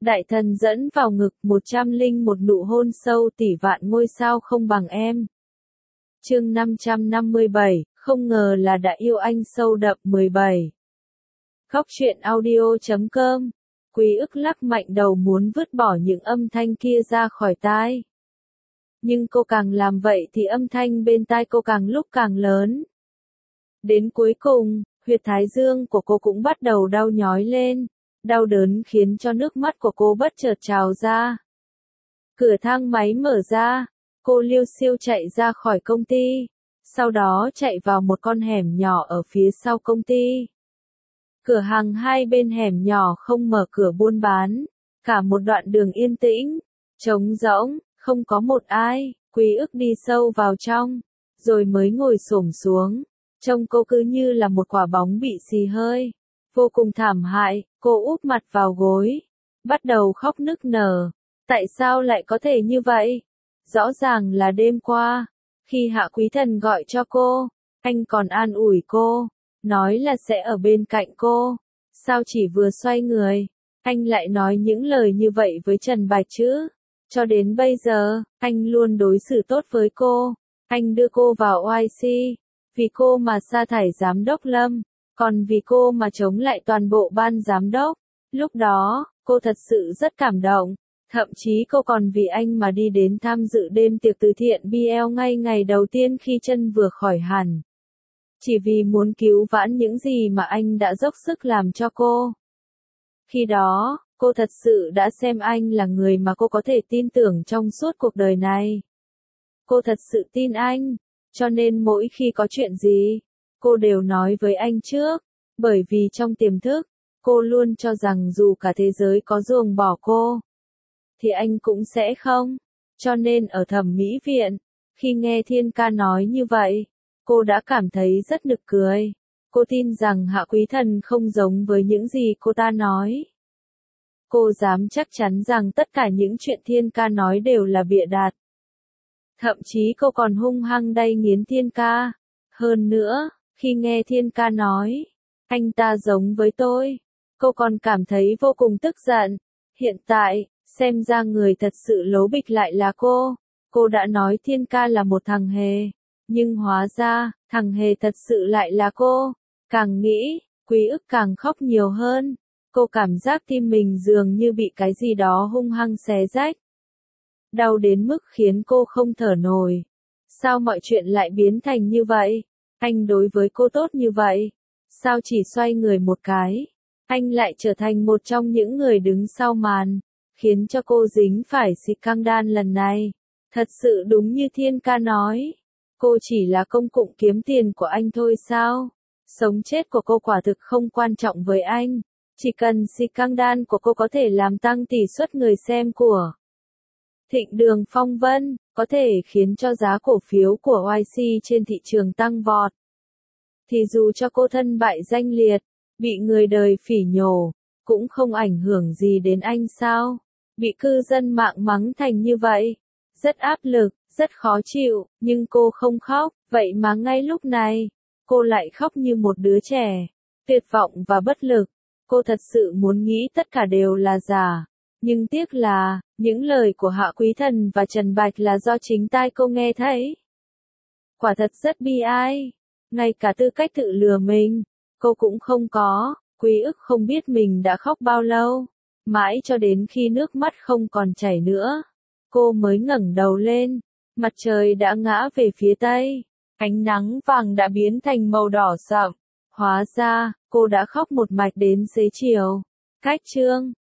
Đại thần dẫn vào ngực 101 nụ hôn sâu tỷ vạn ngôi sao không bằng em. Chương 557, không ngờ là đã yêu anh sâu đậm 17. Khóc chuyện audio.com. Quý ức lắc mạnh đầu muốn vứt bỏ những âm thanh kia ra khỏi tai. Nhưng cô càng làm vậy thì âm thanh bên tai cô càng lúc càng lớn. Đến cuối cùng, huyệt thái dương của cô cũng bắt đầu đau nhói lên. Đau đớn khiến cho nước mắt của cô bất chợt trào ra. Cửa thang máy mở ra, cô liêu xiêu chạy ra khỏi công ty, sau đó chạy vào một con hẻm nhỏ ở phía sau công ty. Cửa hàng hai bên hẻm nhỏ không mở cửa buôn bán, cả một đoạn đường yên tĩnh, trống rỗng, không có một ai. Quý ức đi sâu vào trong, rồi mới ngồi xổm xuống, trông cô cứ như là một quả bóng bị xì hơi. Vô cùng thảm hại, cô úp mặt vào gối, bắt đầu khóc nức nở. Tại sao lại có thể như vậy? Rõ ràng là đêm qua, khi Hạ Quý Thần gọi cho cô, anh còn an ủi cô, nói là sẽ ở bên cạnh cô. Sao chỉ vừa xoay người, anh lại nói những lời như vậy với Trần Bạch chứ? Cho đến bây giờ, anh luôn đối xử tốt với cô. Anh đưa cô vào OIC, vì cô mà sa thải giám đốc Lâm. Còn vì cô mà chống lại toàn bộ ban giám đốc. Lúc đó, cô thật sự rất cảm động. Thậm chí cô còn vì anh mà đi đến tham dự đêm tiệc từ thiện BL ngay ngày đầu tiên khi chân vừa khỏi hẳn. Chỉ vì muốn cứu vãn những gì mà anh đã dốc sức làm cho cô. Khi đó, cô thật sự đã xem anh là người mà cô có thể tin tưởng trong suốt cuộc đời này. Cô thật sự tin anh, cho nên mỗi khi có chuyện gì, cô đều nói với anh trước, bởi vì trong tiềm thức, cô luôn cho rằng dù cả thế giới có ruồng bỏ cô, thì anh cũng sẽ không. Cho nên ở thẩm mỹ viện, khi nghe Thiên Ca nói như vậy, cô đã cảm thấy rất nực cười. Cô tin rằng Hạ Quý Thần không giống với những gì cô ta nói. Cô dám chắc chắn rằng tất cả những chuyện Thiên Ca nói đều là bịa đặt. Thậm chí cô còn hung hăng đay nghiến Thiên Ca. Hơn nữa, khi nghe Thiên Ca nói, anh ta giống với tôi, cô còn cảm thấy vô cùng tức giận. Hiện tại, xem ra người thật sự lố bịch lại là cô. Cô đã nói Thiên Ca là một thằng hề, nhưng hóa ra, thằng hề thật sự lại là cô. Càng nghĩ, Quý ức càng khóc nhiều hơn. Cô cảm giác tim mình dường như bị cái gì đó hung hăng xé rách. Đau đến mức khiến cô không thở nổi. Sao mọi chuyện lại biến thành như vậy? Anh đối với cô tốt như vậy. Sao chỉ xoay người một cái, anh lại trở thành một trong những người đứng sau màn, khiến cho cô dính phải scandal lần này. Thật sự đúng như Thiên Ca nói, cô chỉ là công cụ kiếm tiền của anh thôi sao? Sống chết của cô quả thực không quan trọng với anh. Chỉ cần scandal của cô có thể làm tăng tỷ suất người xem của Thịnh Đường Phong Vân, có thể khiến cho giá cổ phiếu của YC trên thị trường tăng vọt, thì dù cho cô thân bại danh liệt, bị người đời phỉ nhổ, cũng không ảnh hưởng gì đến anh sao? Bị cư dân mạng mắng thành như vậy, rất áp lực, rất khó chịu, nhưng cô không khóc, vậy mà ngay lúc này, cô lại khóc như một đứa trẻ, tuyệt vọng và bất lực. Cô thật sự muốn nghĩ tất cả đều là giả, nhưng tiếc là, những lời của Hạ Quý Thần và Trần Bạch là do chính tai cô nghe thấy. Quả thật rất bi ai. Ngay cả tư cách tự lừa mình, cô cũng không có. Quý ức không biết mình đã khóc bao lâu, mãi cho đến khi nước mắt không còn chảy nữa, cô mới ngẩng đầu lên. Mặt trời đã ngã về phía tây, ánh nắng vàng đã biến thành màu đỏ sậm. Hóa ra, cô đã khóc một mạch đến xế chiều. Cách chương